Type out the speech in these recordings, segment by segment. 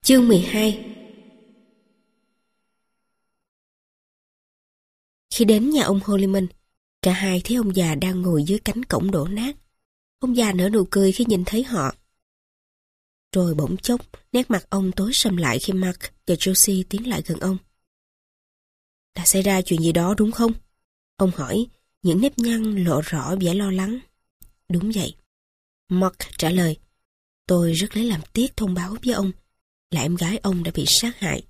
Chương 12. Khi đến nhà ông Holliman, cả hai thấy ông già đang ngồi dưới cánh cổng đổ nát. Ông già nở nụ cười khi nhìn thấy họ. Rồi bỗng chốc, nét mặt ông tối sầm lại khi Mark và Josie tiến lại gần ông. Đã xảy ra chuyện gì đó đúng không? Ông hỏi, những nếp nhăn lộ rõ vẻ lo lắng. Đúng vậy. Mark trả lời. Tôi rất lấy làm tiếc thông báo với ông là em gái ông đã bị sát hại.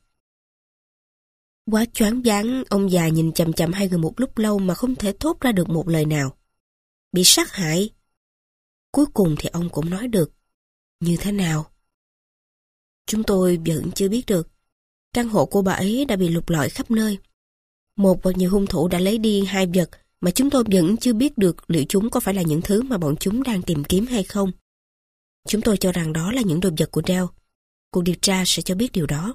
Quá choáng váng, ông già nhìn chằm chằm hai người một lúc lâu mà không thể thốt ra được một lời nào. Bị sát hại? Cuối cùng thì ông cũng nói được. Như thế nào? Chúng tôi vẫn chưa biết được. Căn hộ của bà ấy đã bị lục lọi khắp nơi. Một hoặc nhiều hung thủ đã lấy đi hai vật mà chúng tôi vẫn chưa biết được liệu chúng có phải là những thứ mà bọn chúng đang tìm kiếm hay không. Chúng tôi cho rằng đó là những đồ vật của Dell. Cuộc điều tra sẽ cho biết điều đó.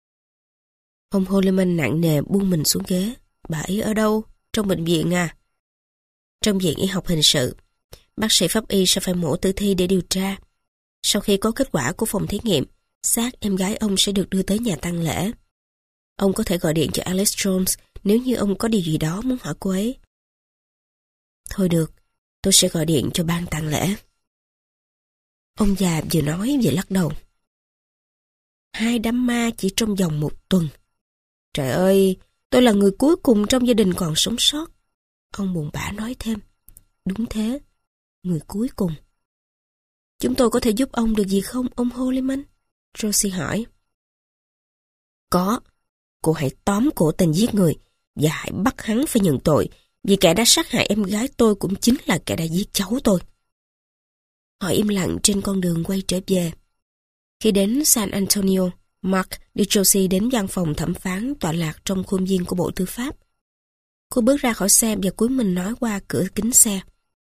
Ông Holliman nặng nề buông mình xuống ghế. Bà ấy ở đâu? Trong bệnh viện à? Trong viện y học hình sự. Bác sĩ pháp y sẽ phải mổ tử thi để điều tra. Sau khi có kết quả của phòng thí nghiệm, xác em gái ông sẽ được đưa tới nhà tang lễ. Ông có thể gọi điện cho Alice Jones nếu như ông có điều gì đó muốn hỏi cô ấy. Thôi được, tôi sẽ gọi điện cho ban tang lễ. Ông già vừa nói vừa lắc đầu. 2 đám ma chỉ trong vòng 1 tuần. Trời ơi, tôi là người cuối cùng trong gia đình còn sống sót. Ông buồn bã nói thêm. Đúng thế, người cuối cùng. Chúng tôi có thể giúp ông được gì không, ông Holliman? Rosie hỏi. Có, cô hãy tóm cổ tên giết người và hãy bắt hắn phải nhận tội, vì kẻ đã sát hại em gái tôi cũng chính là kẻ đã giết cháu tôi. Họ im lặng trên con đường quay trở về. Khi đến San Antonio, Mark đi Josie đến văn phòng thẩm phán tọa lạc trong khuôn viên của Bộ Tư pháp. Cô bước ra khỏi xe và cúi mình nói qua cửa kính xe.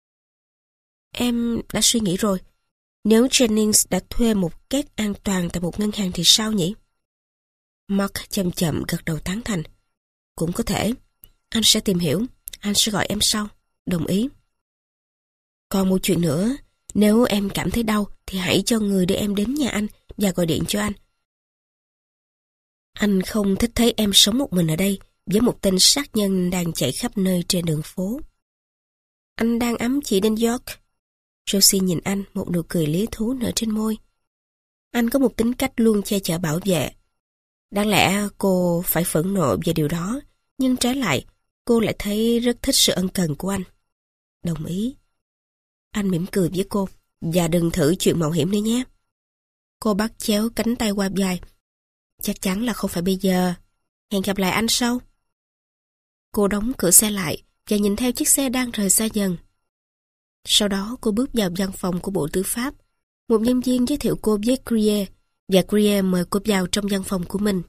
Em đã suy nghĩ rồi. Nếu Jennings đã thuê một két an toàn tại một ngân hàng thì sao nhỉ? Mark chậm chậm gật đầu tán thành. Cũng có thể. Anh sẽ tìm hiểu. Anh sẽ gọi em sau. Đồng ý. Còn một chuyện nữa. Nếu em cảm thấy đau thì hãy cho người đưa em đến nhà anh và gọi điện cho anh. Anh không thích thấy em sống một mình ở đây với một tên sát nhân đang chạy khắp nơi trên đường phố. Anh đang ấm chỉ đến York. Josie nhìn anh, một nụ cười lý thú nở trên môi. Anh có một tính cách luôn che chở bảo vệ. Đáng lẽ cô phải phẫn nộ về điều đó, nhưng trái lại, cô lại thấy rất thích sự ân cần của anh. Đồng ý. Anh mỉm cười với cô, và đừng thử chuyện mạo hiểm nữa nhé. Cô bắt chéo cánh tay qua vai. Chắc chắn là không phải bây giờ. Hẹn gặp lại anh sau. Cô đóng cửa xe lại và nhìn theo chiếc xe đang rời xa dần. Sau đó cô bước vào văn phòng của Bộ Tư pháp. Một nhân viên giới thiệu cô với Grier và Grier mời cô vào trong văn phòng của mình.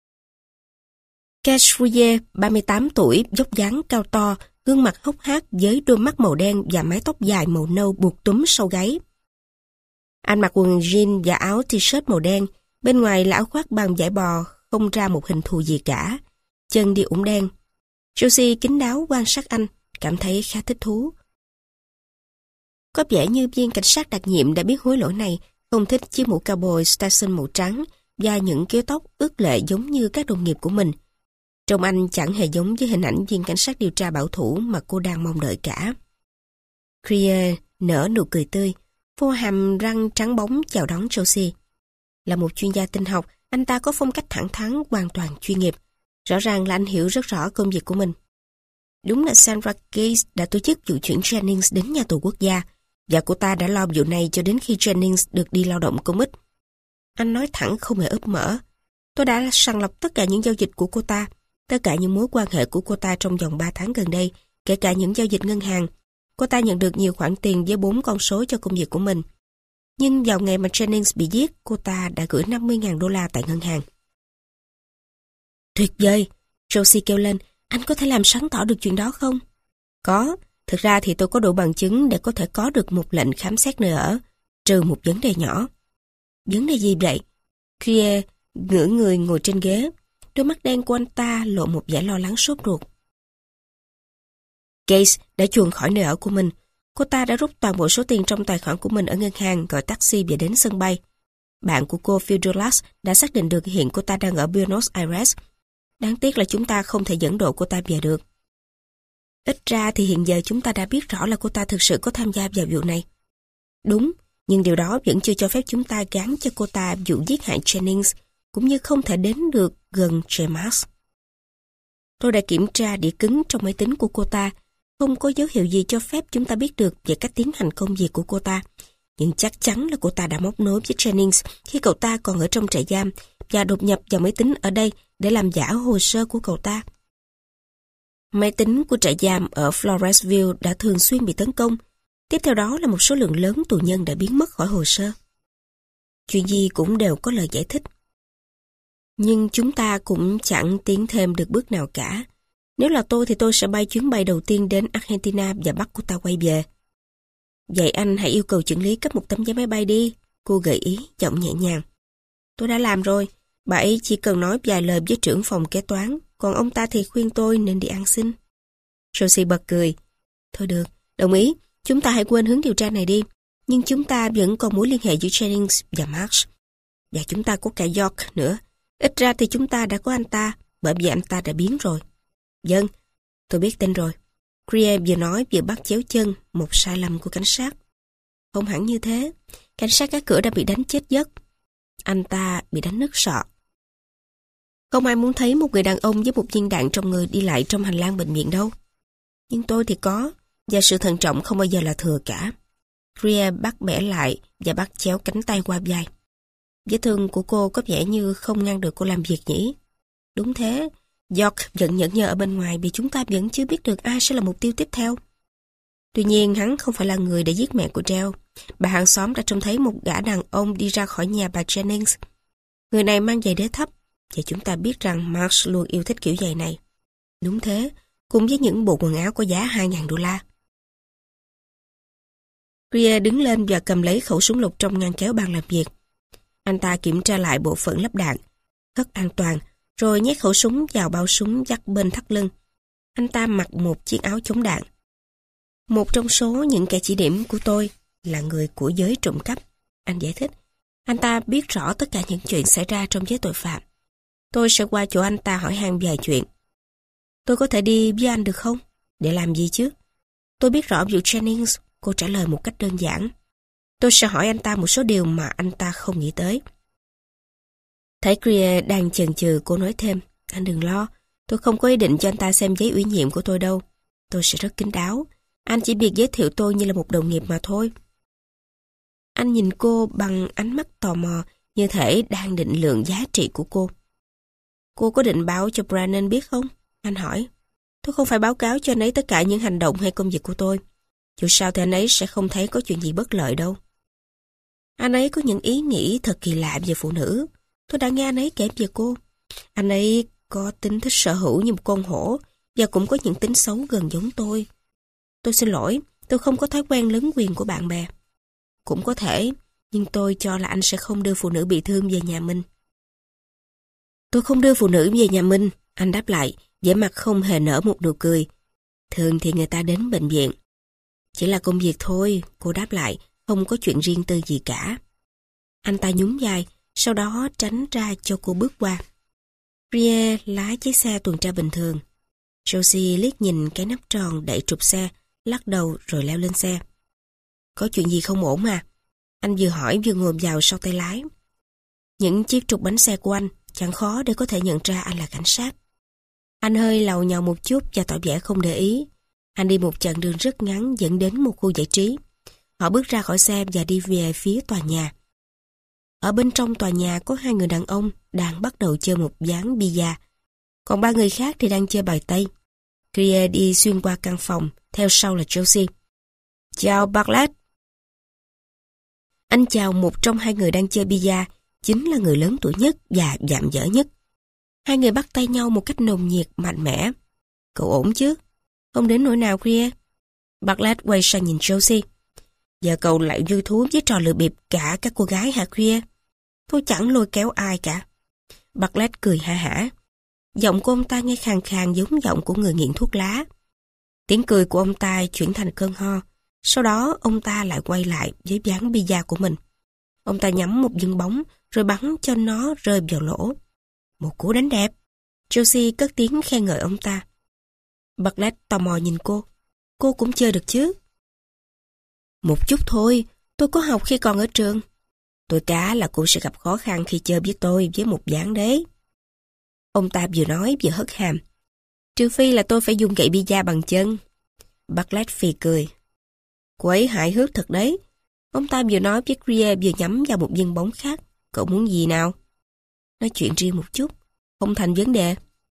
Cash Grier, 38 tuổi, vóc dáng cao to, gương mặt hốc hác với đôi mắt màu đen và mái tóc dài màu nâu buộc túm sau gáy. Anh mặc quần jean và áo t-shirt màu đen, bên ngoài là áo khoác bằng vải bò, không ra một hình thù gì cả. Chân đi ủng đen. Josie kín đáo quan sát anh, cảm thấy khá thích thú. Có vẻ như viên cảnh sát đặc nhiệm đã biết hối lỗi này không thích chiếc mũ cowboy Stetson màu trắng và những kiểu tóc ướt lệ giống như các đồng nghiệp của mình. Trông anh chẳng hề giống với hình ảnh viên cảnh sát điều tra bảo thủ mà cô đang mong đợi cả. Grier nở nụ cười tươi, phô hàm răng trắng bóng chào đón Josie. Là một chuyên gia tinh học, anh ta có phong cách thẳng thắn hoàn toàn chuyên nghiệp. Rõ ràng là anh hiểu rất rõ công việc của mình. Đúng là Sandra Gates đã tổ chức vụ chuyển Jennings đến nhà tù quốc gia, và cô ta đã lo vụ này cho đến khi Jennings được đi lao động công ích. Anh nói thẳng không hề ấp mở. Tôi đã sàng lọc tất cả những giao dịch của cô ta, tất cả những mối quan hệ của cô ta trong vòng 3 tháng gần đây, kể cả những giao dịch ngân hàng. Cô ta nhận được nhiều khoản tiền với 4 con số cho công việc của mình. Nhưng vào ngày mà Jennings bị giết, cô ta đã gửi $50,000 tại ngân hàng. Tuyệt vời! Josie kêu lên, anh có thể làm sáng tỏ được chuyện đó không? Có, thực ra thì tôi có đủ bằng chứng để có thể có được một lệnh khám xét nơi ở, trừ một vấn đề nhỏ. Vấn đề gì vậy? Grier ngửa người ngồi trên ghế, đôi mắt đen của anh ta lộ một vẻ lo lắng sốt ruột. Gates đã chuồn khỏi nơi ở của mình. Cô ta đã rút toàn bộ số tiền trong tài khoản của mình ở ngân hàng, gọi taxi về đến sân bay. Bạn của cô Fiordolas đã xác định được hiện cô ta đang ở Buenos Aires. Đáng tiếc là chúng ta không thể dẫn độ cô ta về được. Ít ra thì hiện giờ chúng ta đã biết rõ là cô ta thực sự có tham gia vào vụ này. Đúng, nhưng điều đó vẫn chưa cho phép chúng ta gán cho cô ta vụ giết hại Jennings, cũng như không thể đến được gần James. Tôi đã kiểm tra đĩa cứng trong máy tính của cô ta, không có dấu hiệu gì cho phép chúng ta biết được về cách tiến hành công việc của cô ta. Nhưng chắc chắn là cô ta đã móc nối với Jennings khi cậu ta còn ở trong trại giam và đột nhập vào máy tính ở đây để làm giả hồ sơ của cậu ta. Máy tính của trại giam ở Floresville đã thường xuyên bị tấn công. Tiếp theo đó là một số lượng lớn tù nhân đã biến mất khỏi hồ sơ. Chuyện gì cũng đều có lời giải thích. Nhưng chúng ta cũng chẳng tiến thêm được bước nào cả. Nếu là tôi thì tôi sẽ bay chuyến bay đầu tiên đến Argentina và bắt cô ta quay về. Vậy anh hãy yêu cầu trưởng lý cấp một tấm vé máy bay đi, cô gợi ý, giọng nhẹ nhàng. Tôi đã làm rồi, bà ấy chỉ cần nói vài lời với trưởng phòng kế toán, còn ông ta thì khuyên tôi nên đi ăn xin. Josie bật cười. Thôi được, đồng ý, chúng ta hãy quên hướng điều tra này đi, nhưng chúng ta vẫn còn mối liên hệ giữa Jennings và Marsh. Và chúng ta có cả York nữa. Ít ra thì chúng ta đã có anh ta, bởi vì anh ta đã biến rồi. Vâng, tôi biết tên rồi. Greer vừa nói vừa bắt chéo chân một sai lầm của cảnh sát. Không hẳn như thế, cảnh sát gác cửa đã bị đánh chết giấc. Anh ta bị đánh nứt sọ. Không ai muốn thấy một người đàn ông với một viên đạn trong người đi lại trong hành lang bệnh viện đâu. Nhưng tôi thì có, và sự thận trọng không bao giờ là thừa cả. Greer bắt bẻ lại và bắt chéo cánh tay qua vai. Vết thương của cô có vẻ như không ngăn được cô làm việc nhỉ? Đúng thế, York vẫn nhẫn nhơ ở bên ngoài vì chúng ta vẫn chưa biết được ai sẽ là mục tiêu tiếp theo. Tuy nhiên hắn không phải là người đã giết mẹ của Dale. Bà hàng xóm đã trông thấy một gã đàn ông đi ra khỏi nhà bà Jennings. Người này mang giày đế thấp, và chúng ta biết rằng Marsh luôn yêu thích kiểu giày này. Đúng thế, cùng với những bộ quần áo có giá $2.000. Greer đứng lên và cầm lấy khẩu súng lục trong ngăn kéo bàn làm việc. Anh ta kiểm tra lại bộ phận lắp đạn, cất an toàn, rồi nhét khẩu súng vào bao súng dắt bên thắt lưng. Anh ta mặc một chiếc áo chống đạn. Một trong số những kẻ chỉ điểm của tôi là người của giới trộm cắp. Anh giải thích. Anh ta biết rõ tất cả những chuyện xảy ra trong giới tội phạm. Tôi sẽ qua chỗ anh ta hỏi han vài chuyện. Tôi có thể đi với anh được không? Để làm gì chứ? Tôi biết rõ vụ Jennings, cô trả lời một cách đơn giản. Tôi sẽ hỏi anh ta một số điều mà anh ta không nghĩ tới. Thấy Greer đang chần chừ, cô nói thêm. Anh đừng lo, tôi không có ý định cho anh ta xem giấy ủy nhiệm của tôi đâu. Tôi sẽ rất kín đáo. Anh chỉ việc giới thiệu tôi như là một đồng nghiệp mà thôi. Anh nhìn cô bằng ánh mắt tò mò, như thể đang định lượng giá trị của cô. Cô có định báo cho Brannon biết không? Anh hỏi. Tôi không phải báo cáo cho anh ấy tất cả những hành động hay công việc của tôi. Dù sao thì anh ấy sẽ không thấy có chuyện gì bất lợi đâu. Anh ấy có những ý nghĩ thật kỳ lạ về phụ nữ. Tôi đã nghe anh ấy kể về cô. Anh ấy có tính thích sở hữu như một con hổ và cũng có những tính xấu gần giống tôi. Tôi xin lỗi, tôi không có thói quen lấn quyền của bạn bè. Cũng có thể, nhưng tôi cho là anh sẽ không đưa phụ nữ bị thương về nhà mình. Tôi không đưa phụ nữ về nhà mình, anh đáp lại, vẻ mặt không hề nở một nụ cười. Thường thì người ta đến bệnh viện. Chỉ là công việc thôi, cô đáp lại, không có chuyện riêng tư gì cả. Anh ta nhún vai, sau đó tránh ra cho cô bước qua. Greer lái chiếc xe tuần tra bình thường. Josie liếc nhìn cái nắp tròn đậy trục xe, lắc đầu rồi leo lên xe. Có chuyện gì không ổn à? Anh vừa hỏi vừa ngồi vào sau tay lái. Những chiếc trục bánh xe của anh chẳng khó để có thể nhận ra anh là cảnh sát. Anh hơi làu nhàu một chút và tỏ vẻ không để ý. Anh đi một chặng đường rất ngắn dẫn đến một khu giải trí. Họ bước ra khỏi xe và đi về phía tòa nhà. Ở bên trong tòa nhà có 2 người đàn ông đang bắt đầu chơi một ván bia. Còn 3 người khác thì đang chơi bài tây. Greer đi xuyên qua căn phòng, theo sau là Josie. Chào Bartlett. Anh chào một trong 2 người đang chơi bia, chính là người lớn tuổi nhất và dạm dở nhất. 2 người bắt tay nhau một cách nồng nhiệt, mạnh mẽ. Cậu ổn chứ? Không đến nỗi nào, Greer. Bartlett quay sang nhìn Josie. Giờ cậu lại vui thú với trò lừa bịp cả các cô gái hả, Greer? Tôi chẳng lôi kéo ai cả. Bartlett cười ha hả. Giọng của ông ta nghe khàn khàn giống giọng của người nghiện thuốc lá. Tiếng cười của ông ta chuyển thành cơn ho. Sau đó ông ta lại quay lại với ván bia của mình. Ông ta nhắm một viên bóng rồi bắn cho nó rơi vào lỗ. Một cú đánh đẹp. Josie cất tiếng khen ngợi ông ta. Bartlett tò mò nhìn cô. Cô cũng chơi được chứ? Một chút thôi, tôi có học khi còn ở trường. Tôi cá là cô sẽ gặp khó khăn khi chơi với tôi với một ván đấy. Ông ta vừa nói vừa hất hàm. Trừ phi là tôi phải dùng gậy bida bằng chân. Bartlett phì cười. Cô ấy hài hước thật đấy. Ông ta vừa nói với Greer vừa nhắm vào một viên bóng khác. Cậu muốn gì nào? Nói chuyện riêng một chút, không thành vấn đề.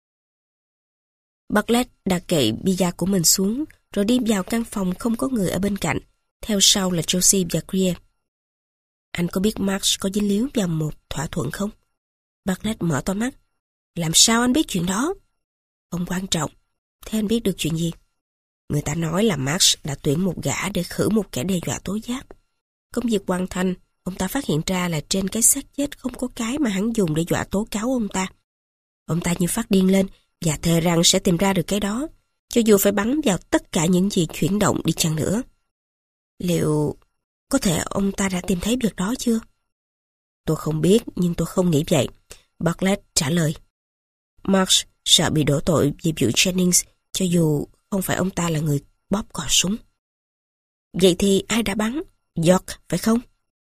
Bartlett đặt gậy bida của mình xuống, rồi đi vào căn phòng không có người ở bên cạnh. Theo sau là Josie và Greer. Anh có biết Marsh có dính líu vào một thỏa thuận không? Bartlett mở to mắt. Làm sao anh biết chuyện đó? Không quan trọng. Thế anh biết được chuyện gì? Người ta nói là Marsh đã tuyển một gã để khử một kẻ đe dọa tố giác. Công việc hoàn thành, ông ta phát hiện ra là trên cái xác chết không có cái mà hắn dùng để dọa tố cáo ông ta. Ông ta như phát điên lên và thề rằng sẽ tìm ra được cái đó, cho dù phải bắn vào tất cả những gì chuyển động đi chăng nữa. Liệu có thể ông ta đã tìm thấy việc đó chưa? Tôi không biết, nhưng tôi không nghĩ vậy. Bartlett trả lời. Marsh sợ bị đổ tội vì vụ Jennings, cho dù không phải ông ta là người bóp cò súng. Vậy thì ai đã bắn? York, phải không?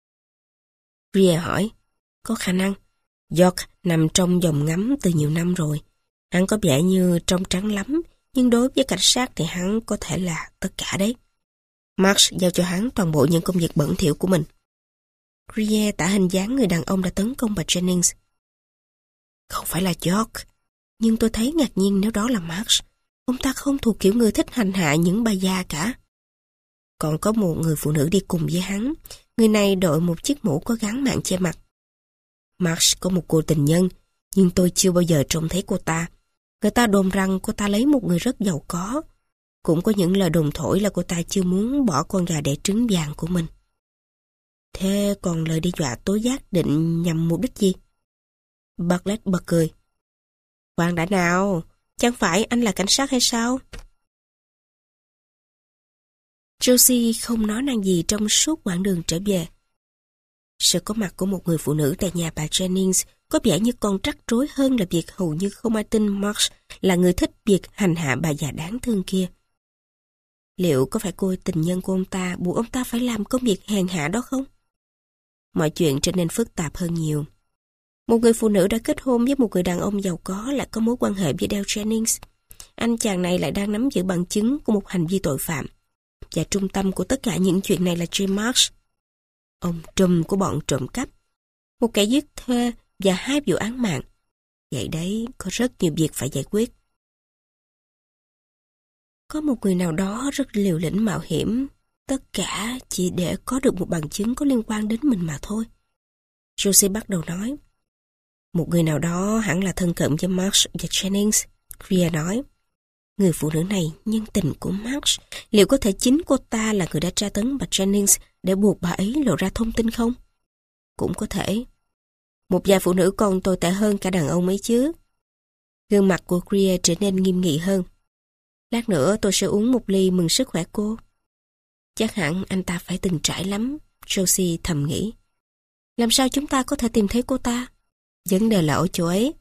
Greer hỏi. Có khả năng. York nằm trong vòng ngắm từ nhiều năm rồi. Hắn có vẻ như trong trắng lắm, nhưng đối với cảnh sát thì hắn có thể là tất cả đấy. Marsh giao cho hắn toàn bộ những công việc bẩn thỉu của mình. Greer tả hình dáng người đàn ông đã tấn công bà Jennings. Không phải là York, nhưng tôi thấy ngạc nhiên nếu đó là Marsh. Ông ta không thuộc kiểu người thích hành hạ những bà già cả. Còn có một người phụ nữ đi cùng với hắn. Người này đội một chiếc mũ có gắn mạng che mặt. Marsh có một cô tình nhân, nhưng tôi chưa bao giờ trông thấy cô ta. Người ta đồn rằng cô ta lấy một người rất giàu có. Cũng có những lời đồn thổi là cô ta chưa muốn bỏ con gà đẻ trứng vàng của mình. Thế còn lời đe dọa tố giác định nhằm mục đích gì? Bartlett bật cười. Khoan đã nào, chẳng phải anh là cảnh sát hay sao? Josie không nói năng gì trong suốt quãng đường trở về. Sự có mặt của một người phụ nữ tại nhà bà Jennings có vẻ như còn rắc rối hơn là việc hầu như không ai tin Marsh là người thích việc hành hạ bà già đáng thương kia. Liệu có phải cô tình nhân của ông ta buộc ông ta phải làm công việc hèn hạ đó không? Mọi chuyện trở nên phức tạp hơn nhiều. Một người phụ nữ đã kết hôn với một người đàn ông giàu có lại có mối quan hệ với Dale Jennings. Anh chàng này lại đang nắm giữ bằng chứng của một hành vi tội phạm. Và trung tâm của tất cả những chuyện này là Jim Marsh, ông trùm của bọn trộm cắp, một kẻ giết thuê và 2 vụ án mạng. Vậy đấy, có rất nhiều việc phải giải quyết. Có một người nào đó rất liều lĩnh mạo hiểm, tất cả chỉ để có được một bằng chứng có liên quan đến mình mà thôi. Josie bắt đầu nói. Một người nào đó hẳn là thân cận với Marsh và Jennings, Greer nói. Người phụ nữ này nhân tình của Marsh, liệu có thể chính cô ta là người đã tra tấn bà Jennings để buộc bà ấy lộ ra thông tin không? Cũng có thể. Một vài phụ nữ còn tồi tệ hơn cả đàn ông ấy chứ. Gương mặt của Greer trở nên nghiêm nghị hơn. Lát nữa tôi sẽ uống một ly mừng sức khỏe cô. Chắc hẳn anh ta phải từng trải lắm, Josie thầm nghĩ. Làm sao chúng ta có thể tìm thấy cô ta? Vấn đề là ở chỗ ấy.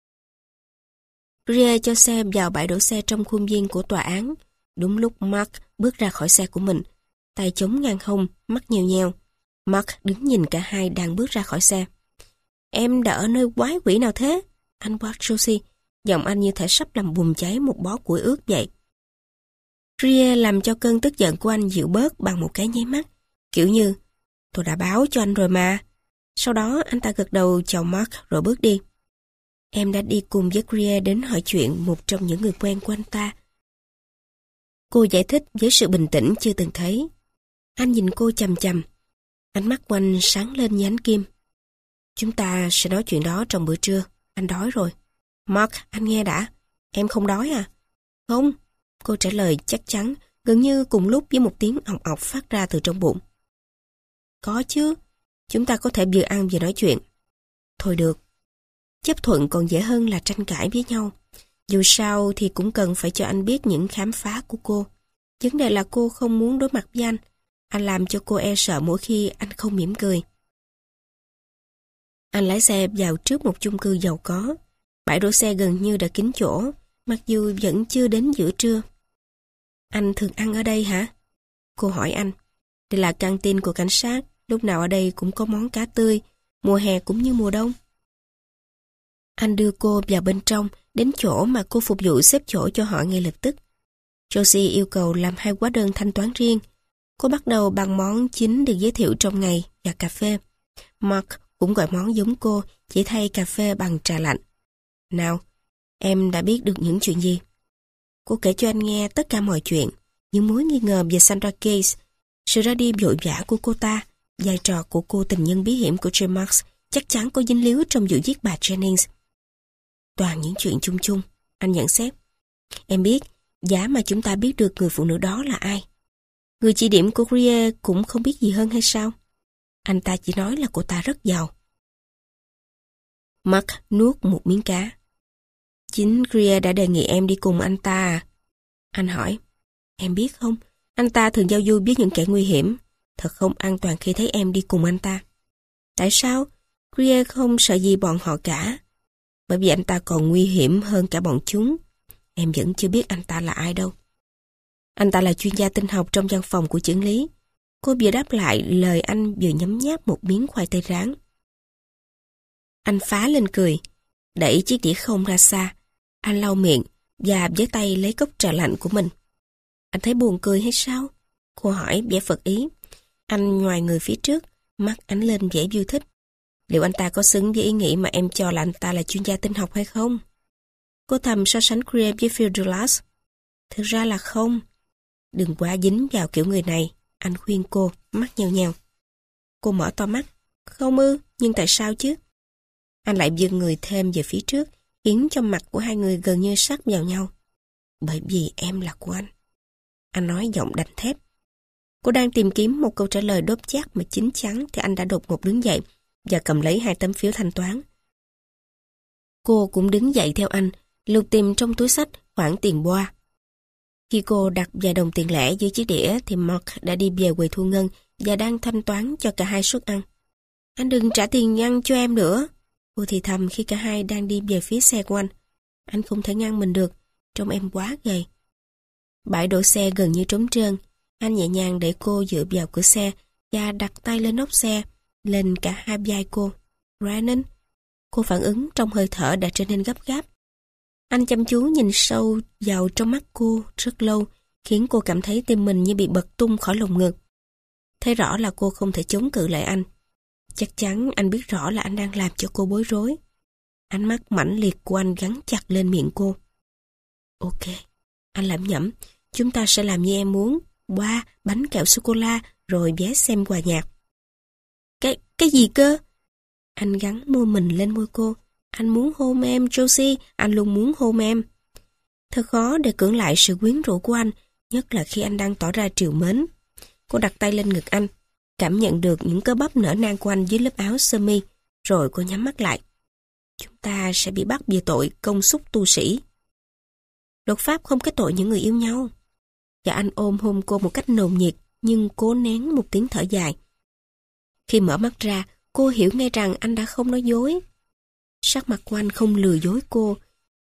Greer cho xe vào bãi đổ xe trong khuôn viên của tòa án. Đúng lúc Mark bước ra khỏi xe của mình, tay chống ngang hông, mắt nheo nheo. Mark đứng nhìn cả hai đang bước ra khỏi xe. Em đã ở nơi quái quỷ nào thế? Anh quát Josie, giọng anh như thể sắp làm bùng cháy một bó củi ướt vậy. Greer làm cho cơn tức giận của anh dịu bớt bằng một cái nháy mắt, kiểu như, tôi đã báo cho anh rồi mà. Sau đó anh ta gật đầu chào Mark rồi bước đi. Em đã đi cùng với Greer đến hỏi chuyện một trong những người quen của anh ta. Cô giải thích với sự bình tĩnh chưa từng thấy. Anh nhìn cô chằm chằm. Ánh mắt của anh sáng lên như ánh kim. Chúng ta sẽ nói chuyện đó trong bữa trưa. Anh đói rồi. Mark, anh nghe đã. Em không đói à? Không. Cô trả lời chắc chắn, gần như cùng lúc với một tiếng ọc ọc phát ra từ trong bụng. Có chứ. Chúng ta có thể vừa ăn vừa nói chuyện. Thôi được. Chấp thuận còn dễ hơn là tranh cãi với nhau. Dù sao thì cũng cần phải cho anh biết những khám phá của cô. Vấn đề là cô không muốn đối mặt với anh. Anh làm cho cô e sợ mỗi khi anh không mỉm cười. Anh lái xe vào trước một chung cư giàu có. Bãi đỗ xe gần như đã kín chỗ, mặc dù vẫn chưa đến giữa trưa. Anh thường ăn ở đây hả? Cô hỏi anh. Đây là căng tin của cảnh sát, lúc nào ở đây cũng có món cá tươi, mùa hè cũng như mùa đông. Anh đưa cô vào bên trong, đến chỗ mà cô phục vụ xếp chỗ cho họ ngay lập tức. Josie yêu cầu làm 2 hóa đơn thanh toán riêng. Cô bắt đầu bằng món chính được giới thiệu trong ngày và cà phê. Mark cũng gọi món giống cô, chỉ thay cà phê bằng trà lạnh. Nào, em đã biết được những chuyện gì? Cô kể cho anh nghe tất cả mọi chuyện, những mối nghi ngờ về Sandra Case, sự ra đi vội vã của cô ta, vai trò của cô tình nhân bí hiểm của J. Marks chắc chắn có dính líu trong vụ giết bà Jennings. Toàn những chuyện chung chung, anh nhận xét. Em biết, giá mà chúng ta biết được người phụ nữ đó là ai. Người chỉ điểm của Greer cũng không biết gì hơn hay sao? Anh ta chỉ nói là cô ta rất giàu. Mark nuốt một miếng cá. Chính Greer đã đề nghị em đi cùng anh ta à? Anh hỏi. Em biết không, anh ta thường giao du với những kẻ nguy hiểm. Thật không an toàn khi thấy em đi cùng anh ta. Tại sao? Greer không sợ gì bọn họ cả. Bởi vì anh ta còn nguy hiểm hơn cả bọn chúng. Em vẫn chưa biết anh ta là ai đâu. Anh ta là chuyên gia tinh học trong văn phòng của chưởng lý. Cô vừa đáp lại lời anh vừa nhấm nháp một miếng khoai tây rán. Anh phá lên cười, đẩy chiếc đĩa không ra xa. Anh lau miệng và với tay lấy cốc trà lạnh của mình. Anh thấy buồn cười hay sao? Cô hỏi vẻ phật ý. Anh nhoài người phía trước, mắt ánh lên vẻ vui thích. Liệu anh ta có xứng với ý nghĩ mà em cho là anh ta là chuyên gia tinh học hay không? Cô thầm so sánh Greer với Phil Dulles. Thực ra là không. Đừng quá dính vào kiểu người này, anh khuyên cô, mắt nheo nheo. Cô mở to mắt. Không ư, nhưng tại sao chứ? Anh lại vươn người thêm về phía trước, khiến cho mặt của hai người gần như sát vào nhau. Bởi vì em là của anh. Anh nói giọng đanh thép. Cô đang tìm kiếm một câu trả lời đốt chát mà chín chắn thì anh đã đột ngột đứng dậy và cầm lấy 2 tấm phiếu thanh toán. Cô cũng đứng dậy theo anh, lục tìm trong túi xách khoản tiền boa. Khi cô đặt vài đồng tiền lẻ dưới chiếc đĩa thì Mark đã đi về quầy thu ngân và đang thanh toán cho cả 2 suất ăn. Anh đừng trả tiền ăn cho em nữa. Cô thì thầm khi cả hai đang đi về phía xe của anh. Anh không thể ngăn mình được, trông em quá gầy. Bãi đỗ xe gần như trống trơn. Anh nhẹ nhàng để cô dựa vào cửa xe và đặt tay lên nóc xe, lên cả 2 vai cô. Brennan. Cô phản ứng trong hơi thở đã trở nên gấp gáp. Anh chăm chú nhìn sâu vào trong mắt cô rất lâu, khiến cô cảm thấy tim mình như bị bật tung khỏi lồng ngực. Thấy rõ là cô không thể chống cự lại anh. Chắc chắn anh biết rõ là anh đang làm cho cô bối rối. Ánh mắt mãnh liệt của anh gắn chặt lên miệng cô. Ok, anh lẩm nhẩm, chúng ta sẽ làm như em muốn. Boa, bánh kẹo sô-cô-la, rồi vé xem quà nhạc. Cái gì cơ? Anh gắn môi mình lên môi cô. Anh muốn hôn em, Josie, anh luôn muốn hôn em. Thật khó để cưỡng lại sự quyến rũ của anh, nhất là khi anh đang tỏ ra trìu mến. Cô đặt tay lên ngực anh, cảm nhận được những cơ bắp nở nang của anh dưới lớp áo sơ mi, rồi cô nhắm mắt lại. Chúng ta sẽ bị bắt vì tội công xúc tu sĩ. Luật pháp không kết tội những người yêu nhau. Và anh ôm hôn cô một cách nồng nhiệt, nhưng cố nén một tiếng thở dài. Khi mở mắt ra, cô hiểu ngay rằng anh đã không nói dối. Sắc mặt của anh không lừa dối cô.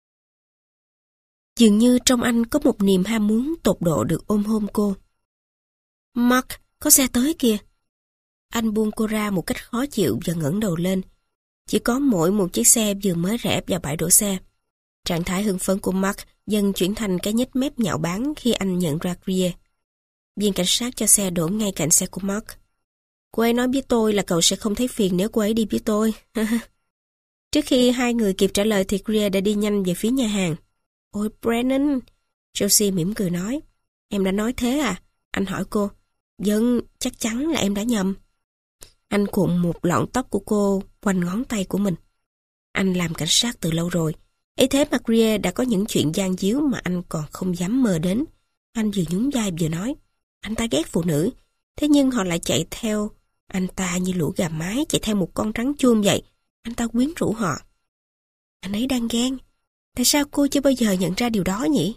Dường như trong anh có một niềm ham muốn tột độ được ôm hôn cô. Mark, có xe tới kìa. Anh buông cô ra một cách khó chịu và ngẩng đầu lên. Chỉ có mỗi một chiếc xe vừa mới rẽ vào bãi đỗ xe. Trạng thái hưng phấn của Mark dần chuyển thành cái nhếch mép nhạo báng khi anh nhận ra Greer. Viên cảnh sát cho xe đổ ngay cạnh xe của Mark. Cô ấy nói với tôi là cậu sẽ không thấy phiền nếu cô ấy đi với tôi. Trước khi hai người kịp trả lời thì Greer đã đi nhanh về phía nhà hàng. Ôi Brennan, Josie mỉm cười nói. Em đã nói thế à? Anh hỏi cô. Vâng, chắc chắn là em đã nhầm. Anh cuộn một lọn tóc của cô quanh ngón tay của mình. Anh làm cảnh sát từ lâu rồi. Ấy thế mà Greer đã có những chuyện gian díu mà anh còn không dám mơ đến. Anh vừa nhún vai vừa nói. Anh ta ghét phụ nữ. Thế nhưng họ lại chạy theo anh ta như lũ gà mái chạy theo một con rắn chuông vậy. Anh ta quyến rũ họ. Anh ấy đang ghen. Tại sao cô chưa bao giờ nhận ra điều đó nhỉ?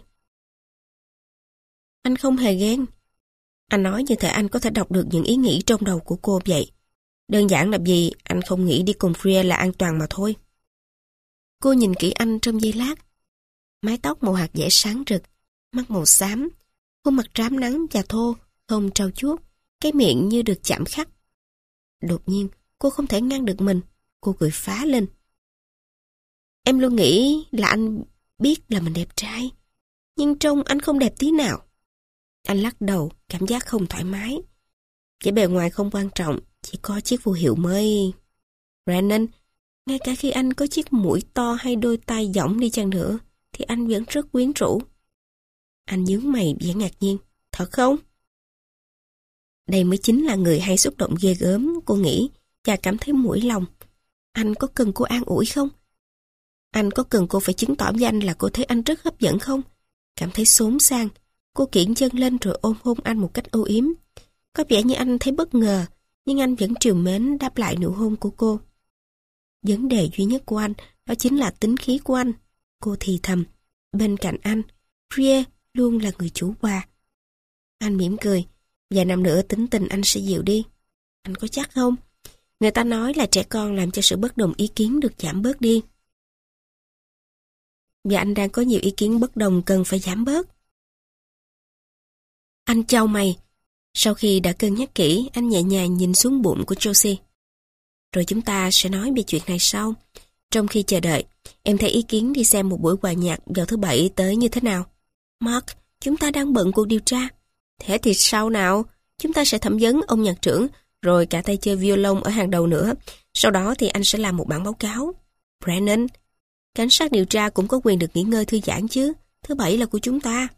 Anh không hề ghen. Anh nói như thể anh có thể đọc được những ý nghĩ trong đầu của cô vậy. Đơn giản là vì anh không nghĩ đi cùng Freya là an toàn mà thôi. Cô nhìn kỹ anh trong giây lát. Mái tóc màu hạt dẻ sáng rực, mắt màu xám, khuôn mặt rám nắng và thô, không trau chuốt, cái miệng như được chạm khắc. Đột nhiên, cô không thể ngăn được mình, cô cười phá lên. Em luôn nghĩ là anh biết là mình đẹp trai, nhưng trông anh không đẹp tí nào. Anh lắc đầu, cảm giác không thoải mái. Vẻ bề ngoài không quan trọng, chỉ có chiếc phù hiệu mới. Brennan, ngay cả khi anh có chiếc mũi to hay đôi tai dõng đi chăng nữa, thì anh vẫn rất quyến rũ. Anh nhướng mày vẻ ngạc nhiên. Thật không? Đây mới chính là người hay xúc động ghê gớm, cô nghĩ, và cảm thấy mũi lòng. Anh có cần cô an ủi không? Anh có cần cô phải chứng tỏ với anh là cô thấy anh rất hấp dẫn không? Cảm thấy xốn sang, cô kiễng chân lên rồi ôm hôn anh một cách âu yếm. Có vẻ như anh thấy bất ngờ, nhưng anh vẫn trìu mến đáp lại nụ hôn của cô. Vấn đề duy nhất của anh, đó chính là tính khí của anh. Cô thì thầm, bên cạnh anh, Freya luôn là người chủ hòa. Anh mỉm cười, vài năm nữa tính tình anh sẽ dịu đi. Anh có chắc không? Người ta nói là trẻ con làm cho sự bất đồng ý kiến được giảm bớt đi. Và anh đang có nhiều ý kiến bất đồng cần phải giảm bớt. Anh chau mày. Sau khi đã cân nhắc kỹ, anh nhẹ nhàng nhìn xuống bụng của Josie. Rồi chúng ta sẽ nói về chuyện này sau. Trong khi chờ đợi, em thấy ý kiến đi xem một buổi hòa nhạc vào thứ Bảy tới như thế nào? Mark, chúng ta đang bận cuộc điều tra. Thế thì sau nào? Chúng ta sẽ thẩm vấn ông nhạc trưởng, rồi cả tay chơi violon ở hàng đầu nữa. Sau đó thì anh sẽ làm một bản báo cáo. Brennan, cảnh sát điều tra cũng có quyền được nghỉ ngơi thư giãn chứ. Thứ Bảy là của chúng ta.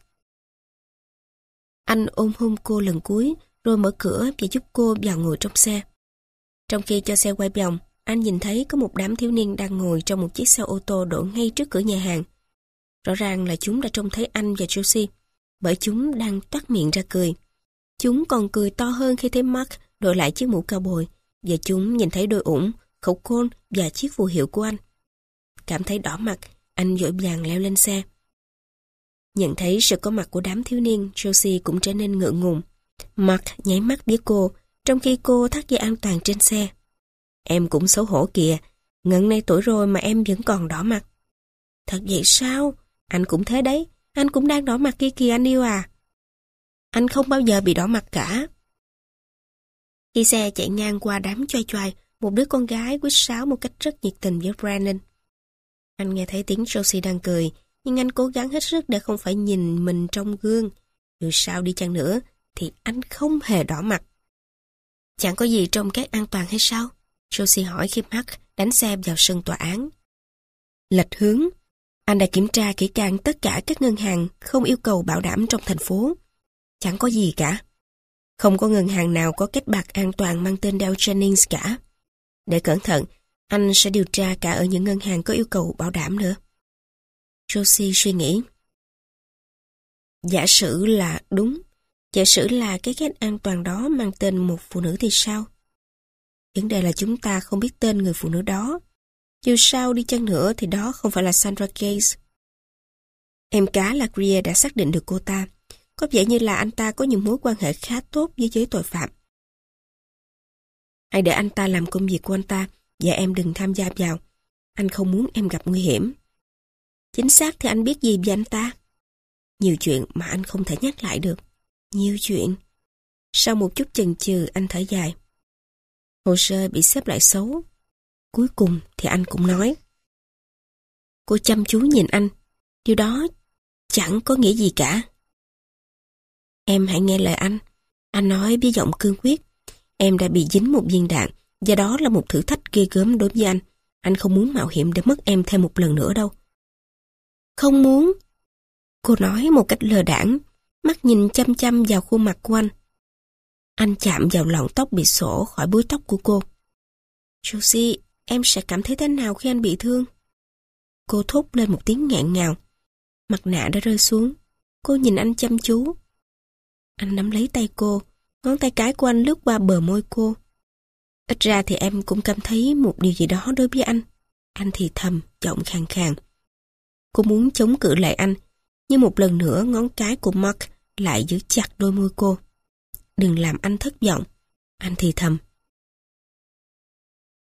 Anh ôm hôn cô lần cuối, rồi mở cửa và giúp cô vào ngồi trong xe. Trong khi cho xe quay vòng, anh nhìn thấy có một đám thiếu niên đang ngồi trong một chiếc xe ô tô đổ ngay trước cửa nhà hàng. Rõ ràng là chúng đã trông thấy anh và Josie, bởi chúng đang toát miệng ra cười. Chúng còn cười to hơn khi thấy Mark đội lại chiếc mũ cao bồi, và chúng nhìn thấy đôi ủng, khẩu côn và chiếc phù hiệu của anh. Cảm thấy đỏ mặt, anh vội vàng leo lên xe. Nhận thấy sự có mặt của đám thiếu niên, Josie cũng trở nên ngượng ngùng. Mark nháy mắt với cô, trong khi cô thắt dây an toàn trên xe. Em cũng xấu hổ kìa, ngần này tuổi rồi mà em vẫn còn đỏ mặt. Thật vậy sao? Anh cũng thế đấy, anh cũng đang đỏ mặt kia kìa anh yêu à. Anh không bao giờ bị đỏ mặt cả. Khi xe chạy ngang qua đám choai choai, một đứa con gái quýt sáo một cách rất nhiệt tình với Brennan. Anh nghe thấy tiếng Josie đang cười, nhưng anh cố gắng hết sức để không phải nhìn mình trong gương. Dù sao đi chăng nữa, thì anh không hề đỏ mặt. Chẳng có gì trong két an toàn hay sao? Josie hỏi khi Mark đánh xe vào sân tòa án. Lệch hướng. Anh đã kiểm tra kỹ càng tất cả các ngân hàng không yêu cầu bảo đảm trong thành phố. Chẳng có gì cả. Không có ngân hàng nào có kết bạc an toàn mang tên Dow Jennings cả. Để cẩn thận, anh sẽ điều tra cả ở những ngân hàng có yêu cầu bảo đảm nữa. Josie suy nghĩ. Giả sử là đúng. Giả sử là cái kết an toàn đó mang tên một phụ nữ thì sao? Vấn đề là chúng ta không biết tên người phụ nữ đó. Dù sao đi chăng nữa thì đó không phải là Sandra Gaze. Em cá là Greer đã xác định được cô ta. Có vẻ như là anh ta có những mối quan hệ khá tốt với giới tội phạm. Hãy để anh ta làm công việc của anh ta và em đừng tham gia vào. Anh không muốn em gặp nguy hiểm. Chính xác thì anh biết gì về anh ta? Nhiều chuyện mà anh không thể nhắc lại được. Nhiều chuyện. Sau một chút chần chừ anh thở dài. Hồ sơ bị xếp lại xấu. Cuối cùng thì anh cũng nói. Cô chăm chú nhìn anh. Điều đó chẳng có nghĩa gì cả. Em hãy nghe lời anh. Anh nói với giọng cương quyết. Em đã bị dính một viên đạn, và đó là một thử thách ghê gớm đối với anh. Anh không muốn mạo hiểm để mất em thêm một lần nữa đâu. Không muốn. Cô nói một cách lơ đãng, mắt nhìn chăm chăm vào khuôn mặt của anh. Anh chạm vào lọn tóc bị xổ khỏi búi tóc của cô. Josie, em sẽ cảm thấy thế nào khi anh bị thương? Cô thốt lên một tiếng nghẹn ngào. Mặt nạ đã rơi xuống. Cô nhìn anh chăm chú. Anh nắm lấy tay cô, ngón tay cái của anh lướt qua bờ môi cô. Ít ra thì em cũng cảm thấy một điều gì đó đối với anh. Anh thì thầm, giọng khàn khàn. Cô muốn chống cự lại anh, nhưng một lần nữa ngón cái của Mark lại giữ chặt đôi môi cô. Đừng làm anh thất vọng. Anh thì thầm.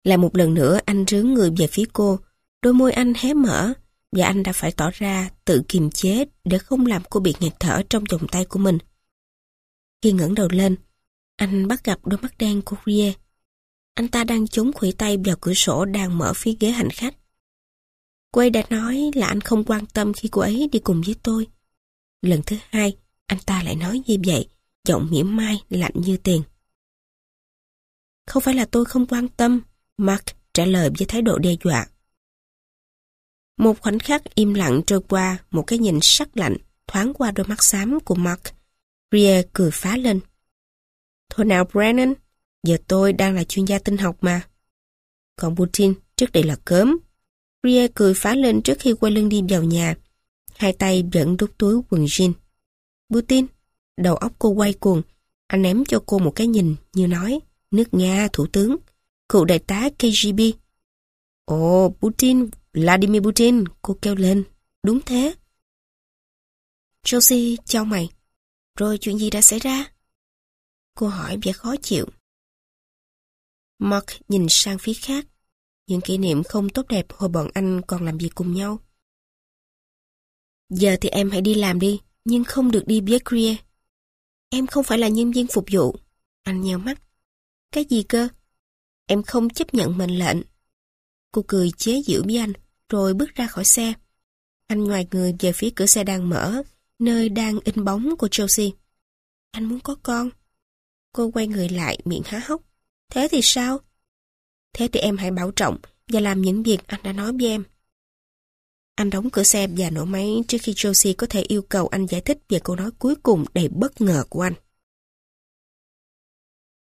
Lại một lần nữa anh rướn người về phía cô, đôi môi anh hé mở, và anh đã phải tỏ ra tự kiềm chế để không làm cô bị nghẹt thở trong vòng tay của mình. Khi ngẩng đầu lên, anh bắt gặp đôi mắt đen của Rie. Anh ta đang chống khuỷu tay vào cửa sổ đang mở phía ghế hành khách. Cô ấy đã nói là anh không quan tâm khi cô ấy đi cùng với tôi. Lần thứ hai, anh ta lại nói như vậy, giọng mỉa mai, lạnh như tiền. Không phải là tôi không quan tâm, Mark trả lời với thái độ đe dọa. Một khoảnh khắc im lặng trôi qua, một cái nhìn sắc lạnh thoáng qua đôi mắt xám của Mark. Rie cười phá lên. Thôi nào Brennan, giờ tôi đang là chuyên gia tinh học mà. Còn Putin trước đây là cớm. Rie cười phá lên trước khi quay lưng đi vào nhà. Hai tay vẫn đút túi quần jean. Putin, đầu óc cô quay cuồng. Anh ném cho cô một cái nhìn như nói, nước Nga, thủ tướng, cựu đại tá KGB. Ồ, Putin, Vladimir Putin, cô kêu lên. Đúng thế. Josie chau mày. Rồi chuyện gì đã xảy ra? Cô hỏi vẻ khó chịu. Mark nhìn sang phía khác. Những kỷ niệm không tốt đẹp hồi bọn anh còn làm việc cùng nhau. Giờ thì em hãy đi làm đi, nhưng không được đi với Rie. Em không phải là nhân viên phục vụ. Anh nheo mắt. Cái gì cơ? Em không chấp nhận mệnh lệnh. Cô cười chế giễu với anh, rồi bước ra khỏi xe. Anh ngoài người về phía cửa xe đang mở, nơi đang in bóng của Josie. Anh muốn có con. Cô quay người lại, miệng há hốc. Thế thì sao? Thế thì em hãy bảo trọng và làm những việc anh đã nói với em. Anh đóng cửa xe và nổ máy trước khi Josie có thể yêu cầu anh giải thích về câu nói cuối cùng đầy bất ngờ của anh.